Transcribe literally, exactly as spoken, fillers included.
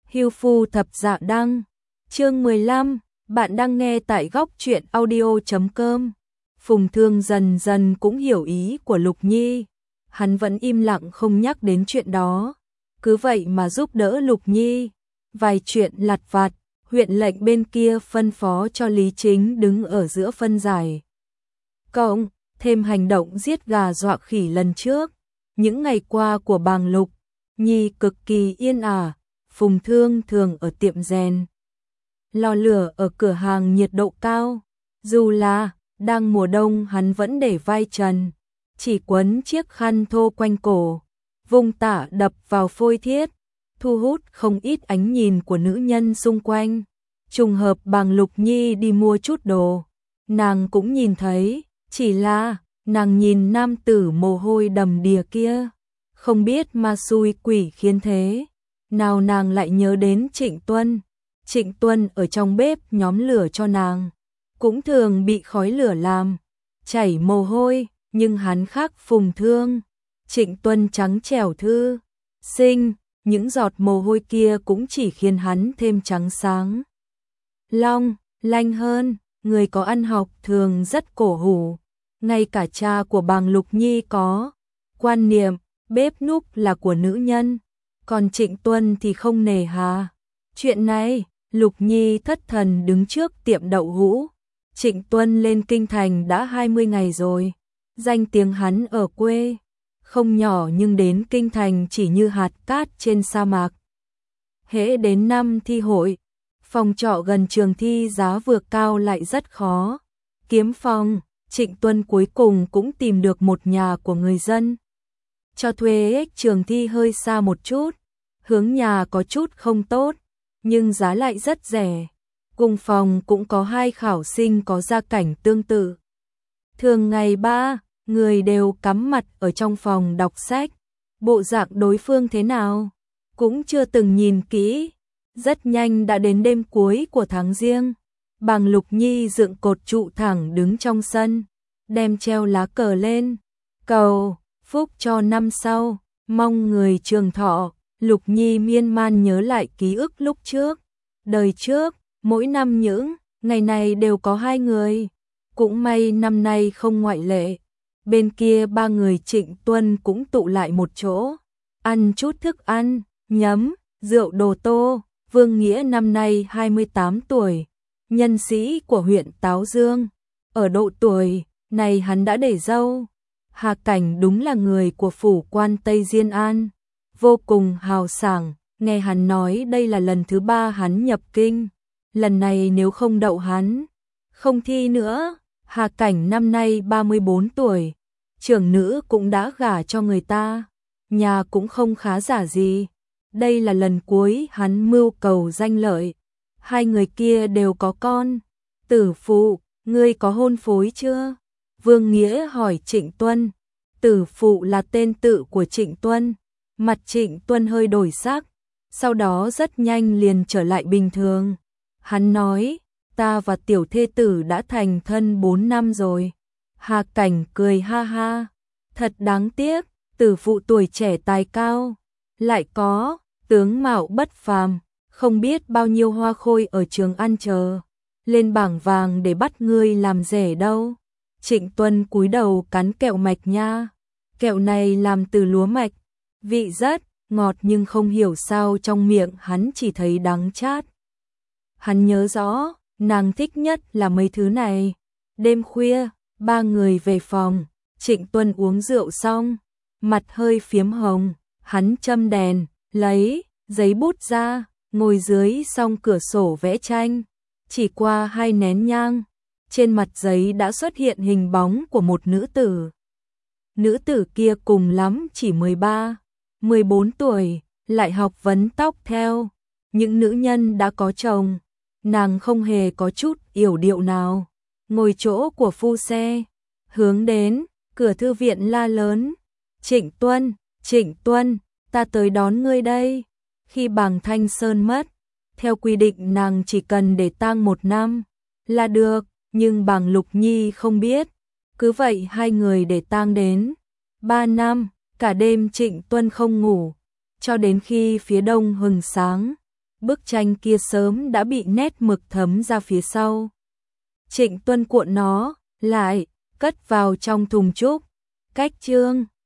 Hưu phu thập dạ đăng, chương mười lăm, bạn đang nghe tại góc truyện audio.com. Phùng Thương dần dần cũng hiểu ý của Lục Nhi, hắn vẫn im lặng không nhắc đến chuyện đó, cứ vậy mà giúp đỡ Lục Nhi. Vài chuyện lặt vặt, huyện lệnh bên kia phân phó cho Lý Chính đứng ở giữa phân giải. Cộng, thêm hành động giết gà dọa khỉ lần trước, những ngày qua của bàng Lục Nhi cực kỳ yên ả. Phùng Thương thường ở tiệm rèn, lò lửa ở cửa hàng nhiệt độ cao, dù là đang mùa đông hắn vẫn để vai trần, chỉ quấn chiếc khăn thô quanh cổ, vùng tả đập vào phôi thiết, thu hút không ít ánh nhìn của nữ nhân xung quanh. Trùng hợp bàng Lục Nhi đi mua chút đồ, nàng cũng nhìn thấy, chỉ là nàng nhìn nam tử mồ hôi đầm đìa kia, không biết ma xui quỷ khiến thế nào nàng lại nhớ đến Trịnh Tuân. Trịnh Tuân ở trong bếp nhóm lửa cho nàng, cũng thường bị khói lửa làm chảy mồ hôi, nhưng hắn khác Phùng Thương. Trịnh Tuân trắng trẻo thư sinh, những giọt mồ hôi kia cũng chỉ khiến hắn thêm trắng sáng long lanh hơn. Người có ăn học thường rất cổ hủ, ngay cả cha của bàng Lục Nhi có quan niệm bếp núc là của nữ nhân, còn Trịnh Tuân thì không nề hà chuyện này. Lục Nhi thất thần đứng trước tiệm đậu hũ. Trịnh Tuân lên kinh thành đã hai mươi ngày rồi, danh tiếng hắn ở quê không nhỏ, nhưng đến kinh thành chỉ như hạt cát trên sa mạc. Hễ đến năm thi hội, phòng trọ gần trường thi giá vừa cao lại rất khó kiếm phòng. Trịnh Tuân cuối cùng cũng tìm được một nhà của người dân cho thuê. Trường thi hơi xa một chút, hướng nhà có chút không tốt, nhưng giá lại rất rẻ. Cùng phòng cũng có hai khảo sinh có gia cảnh tương tự. Thường ngày ba người đều cắm mặt ở trong phòng đọc sách, bộ dạng đối phương thế nào cũng chưa từng nhìn kỹ. Rất nhanh đã đến đêm cuối của tháng Giêng, bàng Lục Nhi dựng cột trụ thẳng đứng trong sân, đem treo lá cờ lên, cầu phúc cho năm sau, mong người trường thọ. Lục Nhi miên man nhớ lại ký ức lúc trước, đời trước, mỗi năm những ngày này đều có hai người, cũng may năm nay không ngoại lệ. Bên kia ba người Trịnh Tuân cũng tụ lại một chỗ, ăn chút thức ăn, nhấm, rượu đồ tô. Vương Nghĩa năm nay hai mươi tám tuổi, nhân sĩ của huyện Táo Dương. Ở độ tuổi này hắn đã để dâu. Hà Cảnh đúng là người của phủ quan Tây Diên An, vô cùng hào sảng. Nghe hắn nói đây là lần thứ ba hắn nhập kinh, lần này nếu không đậu hắn không thi nữa. Hà Cảnh năm nay ba mươi bốn tuổi, trưởng nữ cũng đã gả cho người ta, nhà cũng không khá giả gì. Đây là lần cuối hắn mưu cầu danh lợi. Hai người kia đều có con. Tử phụ, ngươi có hôn phối chưa? Vương Nghĩa hỏi Trịnh Tuân. Tử phụ là tên tự của Trịnh Tuân. Mặt Trịnh Tuân hơi đổi sắc, sau đó rất nhanh liền trở lại bình thường. Hắn nói, ta và tiểu thê tử đã thành thân bốn năm rồi. Hà Cảnh cười ha ha, thật đáng tiếc, tử phụ tuổi trẻ tài cao, lại có tướng mạo bất phàm, không biết bao nhiêu hoa khôi ở Trường An chờ lên bảng vàng để bắt ngươi làm rể đâu. Trịnh Tuân cúi đầu cắn kẹo mạch nha, kẹo này làm từ lúa mạch, vị rất ngọt nhưng không hiểu sao trong miệng hắn chỉ thấy đắng chát. Hắn nhớ rõ, nàng thích nhất là mấy thứ này. Đêm khuya, ba người về phòng, Trịnh Tuân uống rượu xong, mặt hơi phiếm hồng, hắn châm đèn, lấy giấy bút ra, ngồi dưới song cửa sổ vẽ tranh. Chỉ qua hai nén nhang, trên mặt giấy đã xuất hiện hình bóng của một nữ tử. Nữ tử kia cùng lắm chỉ mười ba, mười bốn tuổi, lại học vấn tóc theo những nữ nhân đã có chồng. Nàng không hề có chút yểu điệu nào, ngồi chỗ của phu xe, hướng đến cửa thư viện la lớn, Trịnh Tuân, Trịnh Tuân, ta tới đón ngươi đây. Khi bàng Thanh Sơn mất, theo quy định nàng chỉ cần để tang một năm là được, nhưng bàng Lục Nhi không biết, cứ vậy hai người để tang đến ba năm. Cả đêm Trịnh Tuân không ngủ, cho đến khi phía đông hừng sáng, bức tranh kia sớm đã bị nét mực thấm ra phía sau. Trịnh Tuân cuộn nó lại, cất vào trong thùng trúc. Cách chương